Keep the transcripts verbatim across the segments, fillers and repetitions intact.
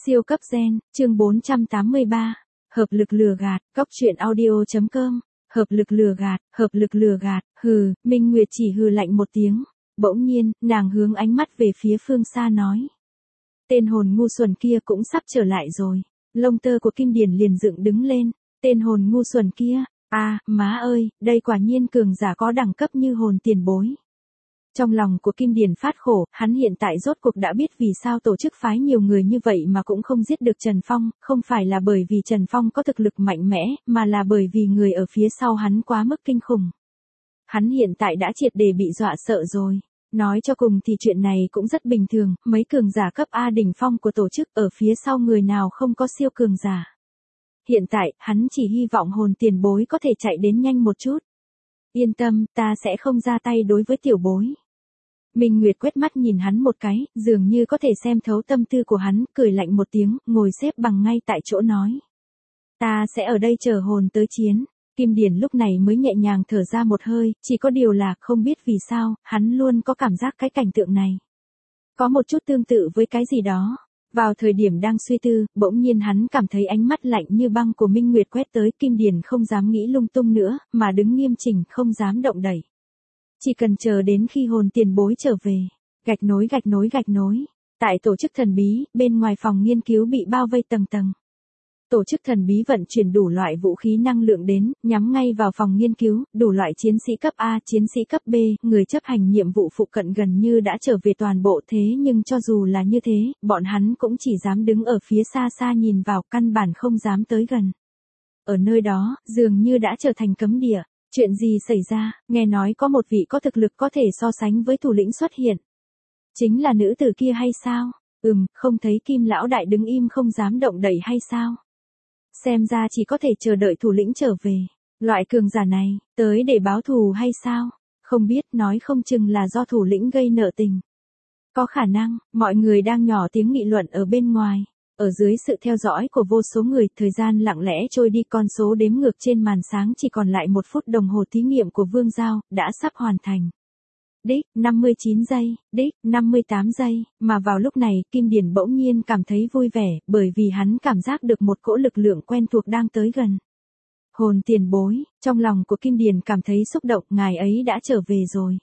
Siêu cấp gen, chương bốn trăm tám mươi ba. Hợp lực lừa gạt, góc truyện audio.com. Hợp lực lừa gạt, hợp lực lừa gạt, hừ, Minh Nguyệt chỉ hừ lạnh một tiếng. Bỗng nhiên, nàng hướng ánh mắt về phía phương xa nói. Tên hồn ngu xuẩn kia cũng sắp trở lại rồi. Lông tơ của Kim Điển liền dựng đứng lên. Tên hồn ngu xuẩn kia, à, má ơi, đây quả nhiên cường giả có đẳng cấp như hồn tiền bối. Trong lòng của Kim Điển phát khổ, hắn hiện tại rốt cuộc đã biết vì sao tổ chức phái nhiều người như vậy mà cũng không giết được Trần Phong, không phải là bởi vì Trần Phong có thực lực mạnh mẽ, mà là bởi vì người ở phía sau hắn quá mức kinh khủng. Hắn hiện tại đã triệt để bị dọa sợ rồi. Nói cho cùng thì chuyện này cũng rất bình thường, mấy cường giả cấp A đỉnh phong của tổ chức ở phía sau người nào không có siêu cường giả. Hiện tại, hắn chỉ hy vọng hồn tiền bối có thể chạy đến nhanh một chút. Yên tâm, ta sẽ không ra tay đối với tiểu bối. Minh Nguyệt quét mắt nhìn hắn một cái, dường như có thể xem thấu tâm tư của hắn, cười lạnh một tiếng, ngồi xếp bằng ngay tại chỗ nói. Ta sẽ ở đây chờ hồn tới chiến. Kim Điển lúc này mới nhẹ nhàng thở ra một hơi, chỉ có điều là không biết vì sao, hắn luôn có cảm giác cái cảnh tượng này. Có một chút tương tự với cái gì đó. Vào thời điểm đang suy tư, bỗng nhiên hắn cảm thấy ánh mắt lạnh như băng của Minh Nguyệt quét tới, Kim Điển không dám nghĩ lung tung nữa, mà đứng nghiêm chỉnh không dám động đẩy. Chỉ cần chờ đến khi hồn tiền bối trở về. Gạch nối gạch nối gạch nối. Tại tổ chức thần bí, bên ngoài phòng nghiên cứu bị bao vây tầng tầng. Tổ chức thần bí vận chuyển đủ loại vũ khí năng lượng đến, nhắm ngay vào phòng nghiên cứu, đủ loại chiến sĩ cấp A, chiến sĩ cấp B, người chấp hành nhiệm vụ phụ cận gần như đã trở về toàn bộ thế nhưng cho dù là như thế, bọn hắn cũng chỉ dám đứng ở phía xa xa nhìn vào, căn bản không dám tới gần. Ở nơi đó, dường như đã trở thành cấm địa. Chuyện gì xảy ra, nghe nói có một vị có thực lực có thể so sánh với thủ lĩnh xuất hiện. Chính là nữ tử kia hay sao? Ừm, không thấy Kim lão đại đứng im không dám động đậy hay sao? Xem ra chỉ có thể chờ đợi thủ lĩnh trở về. Loại cường giả này, tới để báo thù hay sao? Không biết, nói không chừng là do thủ lĩnh gây nợ tình. Có khả năng, mọi người đang nhỏ tiếng nghị luận ở bên ngoài. Ở dưới sự theo dõi của vô số người, thời gian lặng lẽ trôi đi, con số đếm ngược trên màn sáng chỉ còn lại một phút đồng hồ thí nghiệm của Vương Giao, đã sắp hoàn thành. Đích, năm mươi chín giây, đích, năm mươi tám giây, mà vào lúc này, Kim Điển bỗng nhiên cảm thấy vui vẻ, bởi vì hắn cảm giác được một cỗ lực lượng quen thuộc đang tới gần. Hồn tiền bối, trong lòng của Kim Điển cảm thấy xúc động, ngài ấy đã trở về rồi.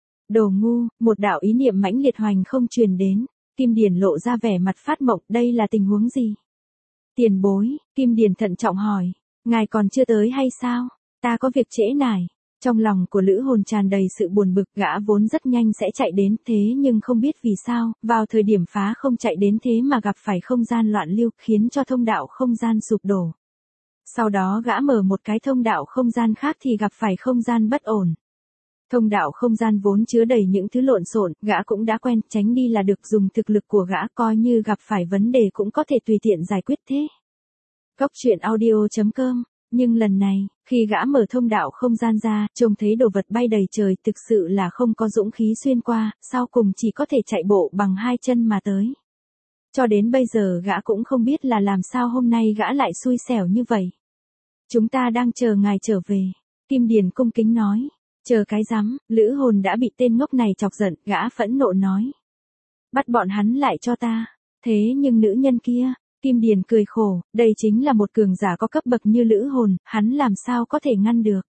Đồ ngu, một đạo ý niệm mãnh liệt hoành không truyền đến. Kim Điển lộ ra vẻ mặt phát mộng, đây là tình huống gì? Tiền bối, Kim Điển thận trọng hỏi, ngài còn chưa tới hay sao? Ta có việc trễ nải. Trong lòng của Lữ Hồn tràn đầy sự buồn bực, gã vốn rất nhanh sẽ chạy đến, thế nhưng không biết vì sao, vào thời điểm phá không chạy đến thế mà gặp phải không gian loạn lưu, khiến cho thông đạo không gian sụp đổ. Sau đó gã mở một cái thông đạo không gian khác thì gặp phải không gian bất ổn. Thông đạo không gian vốn chứa đầy những thứ lộn xộn, gã cũng đã quen, tránh đi là được, dùng thực lực của gã coi như gặp phải vấn đề cũng có thể tùy tiện giải quyết thế. Góc truyện audio.com, nhưng lần này, khi gã mở thông đạo không gian ra, trông thấy đồ vật bay đầy trời, thực sự là không có dũng khí xuyên qua, sau cùng chỉ có thể chạy bộ bằng hai chân mà tới. Cho đến bây giờ gã cũng không biết là làm sao hôm nay gã lại xui xẻo như vậy. Chúng ta đang chờ ngài trở về, Kim Điển cung kính nói. Chờ cái rắm, Lữ Hồn đã bị tên ngốc này chọc giận, gã phẫn nộ nói. Bắt bọn hắn lại cho ta. Thế nhưng nữ nhân kia, Kim Điển cười khổ, đây chính là một cường giả có cấp bậc như Lữ Hồn, hắn làm sao có thể ngăn được.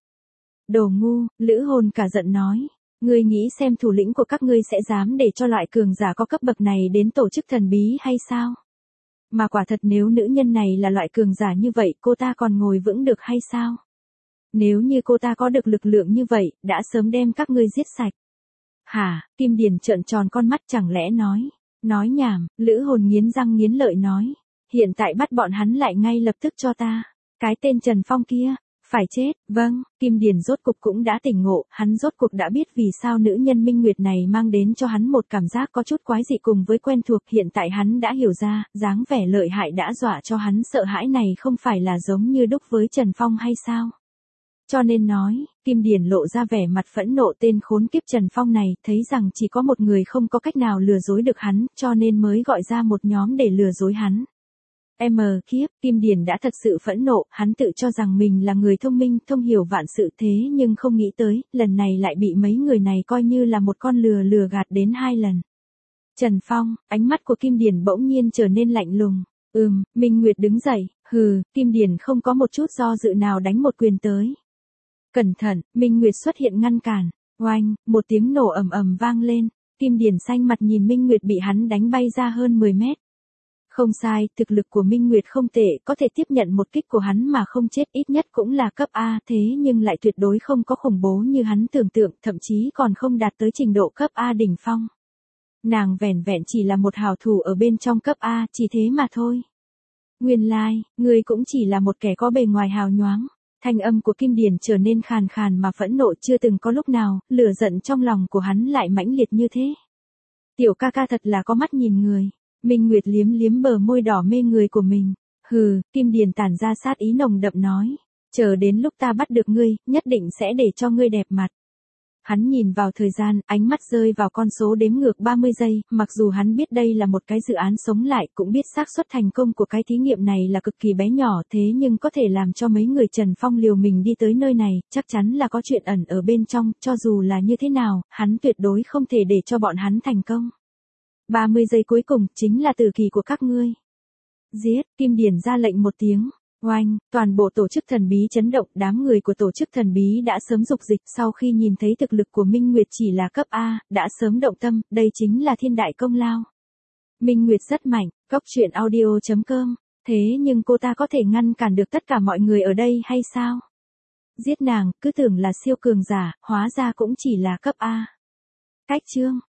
Đồ ngu, Lữ Hồn cả giận nói. Ngươi nghĩ xem thủ lĩnh của các ngươi sẽ dám để cho loại cường giả có cấp bậc này đến tổ chức thần bí hay sao? Mà quả thật nếu nữ nhân này là loại cường giả như vậy, cô ta còn ngồi vững được hay sao? Nếu như cô ta có được lực lượng như vậy, đã sớm đem các ngươi giết sạch. Hả, Kim Điển trợn tròn con mắt, chẳng lẽ nói. Nói nhảm, Lữ Hồn nghiến răng nghiến lợi nói. Hiện tại bắt bọn hắn lại ngay lập tức cho ta. Cái tên Trần Phong kia, phải chết, vâng, Kim Điển rốt cục cũng đã tỉnh ngộ, hắn rốt cuộc đã biết vì sao nữ nhân Minh Nguyệt này mang đến cho hắn một cảm giác có chút quái dị cùng với quen thuộc, hiện tại hắn đã hiểu ra, dáng vẻ lợi hại đã dọa cho hắn sợ hãi này không phải là giống như đúc với Trần Phong hay sao? Cho nên nói, Kim Điển lộ ra vẻ mặt phẫn nộ, tên khốn kiếp Trần Phong này, thấy rằng chỉ có một người không có cách nào lừa dối được hắn, cho nên mới gọi ra một nhóm để lừa dối hắn. M kiếp, Kim Điển đã thật sự phẫn nộ, hắn tự cho rằng mình là người thông minh, thông hiểu vạn sự, thế nhưng không nghĩ tới, lần này lại bị mấy người này coi như là một con lừa lừa gạt đến hai lần. Trần Phong, ánh mắt của Kim Điển bỗng nhiên trở nên lạnh lùng. Ừm, Minh Nguyệt đứng dậy, hừ, Kim Điền không có một chút do dự nào đánh một quyền tới. Cẩn thận, Minh Nguyệt xuất hiện ngăn cản, oanh, một tiếng nổ ầm ầm vang lên, Kim Điền xanh mặt nhìn Minh Nguyệt bị hắn đánh bay ra hơn mười mét. Không sai, thực lực của Minh Nguyệt không tệ, có thể tiếp nhận một kích của hắn mà không chết, ít nhất cũng là cấp A, thế nhưng lại tuyệt đối không có khủng bố như hắn tưởng tượng, thậm chí còn không đạt tới trình độ cấp A đỉnh phong. Nàng vẻn vẹn chỉ là một hào thủ ở bên trong cấp A, chỉ thế mà thôi. Nguyên lai, like, ngươi cũng chỉ là một kẻ có bề ngoài hào nhoáng. Thanh âm của Kim Điền trở nên khàn khàn mà phẫn nộ, chưa từng có lúc nào, lửa giận trong lòng của hắn lại mãnh liệt như thế. Tiểu ca ca thật là có mắt nhìn người. Minh Nguyệt liếm liếm bờ môi đỏ mê người của mình. Hừ, Kim Điền tản ra sát ý nồng đậm nói. Chờ đến lúc ta bắt được ngươi, nhất định sẽ để cho ngươi đẹp mặt. Hắn nhìn vào thời gian, ánh mắt rơi vào con số đếm ngược ba mươi giây, mặc dù hắn biết đây là một cái dự án sống lại, cũng biết xác suất thành công của cái thí nghiệm này là cực kỳ bé nhỏ, thế nhưng có thể làm cho mấy người Trần Phong liều mình đi tới nơi này, chắc chắn là có chuyện ẩn ở bên trong, cho dù là như thế nào, hắn tuyệt đối không thể để cho bọn hắn thành công. ba mươi giây cuối cùng, chính là tử kỳ của các ngươi. Giết, Kim Điền ra lệnh một tiếng. Oanh, toàn bộ tổ chức thần bí chấn động, đám người của tổ chức thần bí đã sớm dục dịch, sau khi nhìn thấy thực lực của Minh Nguyệt chỉ là cấp A, đã sớm động tâm, đây chính là thiên đại công lao. Minh Nguyệt rất mạnh, cốc truyện audio chấm com, thế nhưng cô ta có thể ngăn cản được tất cả mọi người ở đây hay sao? Giết nàng, cứ tưởng là siêu cường giả, hóa ra cũng chỉ là cấp A. Cách chương